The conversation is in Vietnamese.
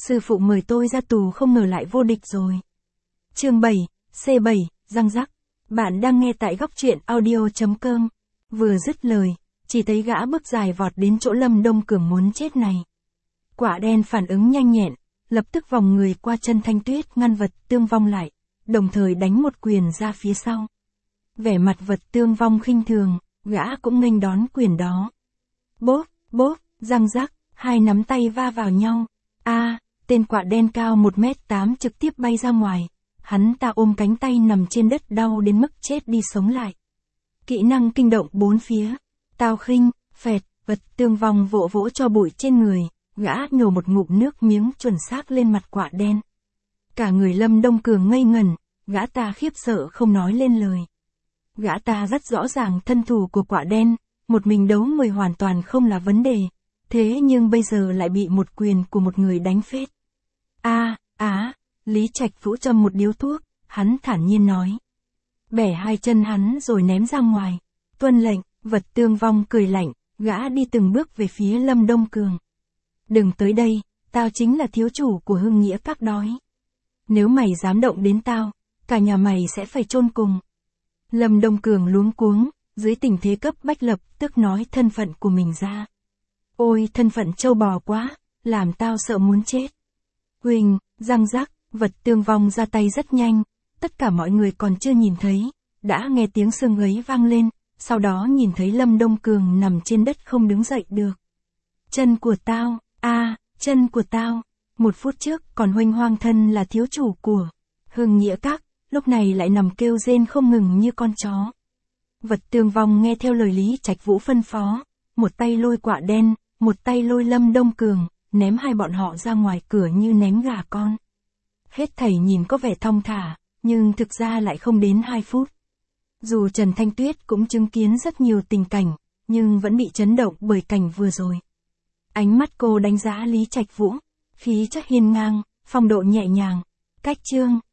Sư phụ mời tôi ra tù không ngờ lại vô địch rồi. Chương 7, C7, răng rắc. Bạn đang nghe tại góc truyện audio.com. Vừa dứt lời, chỉ thấy gã bước dài vọt đến chỗ Lâm Đông Cường muốn chết này. Quả đen phản ứng nhanh nhẹn, lập tức vòng người qua chân Thanh Tuyết ngăn Vật Tương Vong lại, đồng thời đánh một quyền ra phía sau. Vẻ mặt Vật Tương Vong khinh thường, gã cũng nghênh đón quyền đó. Bốp, bốp, răng rắc, hai nắm tay va vào nhau. Tên quạ đen cao 1m8 trực tiếp bay ra ngoài. Hắn ta ôm cánh tay nằm trên đất đau đến mức chết đi sống lại. Kỹ năng kinh động bốn phía. Tao khinh, phẹt, Vật Tương Vong vỗ vỗ cho bụi trên người, gã nhổ một ngụm nước miếng chuẩn xác lên mặt quạ đen. Cả người Lâm Đông Cường ngây ngẩn, gã ta khiếp sợ không nói lên lời. Gã ta rất rõ ràng thân thủ của quạ đen, một mình đấu 10 hoàn toàn không là vấn đề, thế nhưng bây giờ lại bị một quyền của một người đánh phết. Lý Trạch Vũ châm một điếu thuốc, hắn thản nhiên nói. Bẻ hai chân hắn rồi ném ra ngoài. Tuân lệnh, Vật Tương Vong cười lạnh, gã đi từng bước về phía Lâm Đông Cường. Đừng tới đây, tao chính là thiếu chủ của Hưng Nghĩa Các đói. Nếu mày dám động đến tao, cả nhà mày sẽ phải chôn cùng. Lâm Đông Cường luống cuống, dưới tình thế cấp bách lập tức nói thân phận của mình ra. Ôi thân phận trâu bò quá, làm tao sợ muốn chết. Huỳnh, răng rắc, Vật Tương Vong ra tay rất nhanh, tất cả mọi người còn chưa nhìn thấy, đã nghe tiếng xương ấy vang lên, sau đó nhìn thấy Lâm Đông Cường nằm trên đất không đứng dậy được. Chân của tao, chân của tao, một phút trước còn huênh hoang thân là thiếu chủ của Hưng Nghĩa Các, lúc này lại nằm kêu rên không ngừng như con chó. Vật Tương Vong nghe theo lời Lý Trạch Vũ phân phó, một tay lôi quạ đen, một tay lôi Lâm Đông Cường, ném hai bọn họ ra ngoài cửa như ném gà con. Hết thảy nhìn có vẻ thong thả, nhưng thực ra lại không đến 2 phút. Dù Trần Thanh Tuyết cũng chứng kiến rất nhiều tình cảnh, nhưng vẫn bị chấn động bởi cảnh vừa rồi. Ánh mắt cô đánh giá Lý Trạch Vũ, khí chất hiên ngang, phong độ nhẹ nhàng, cách chương,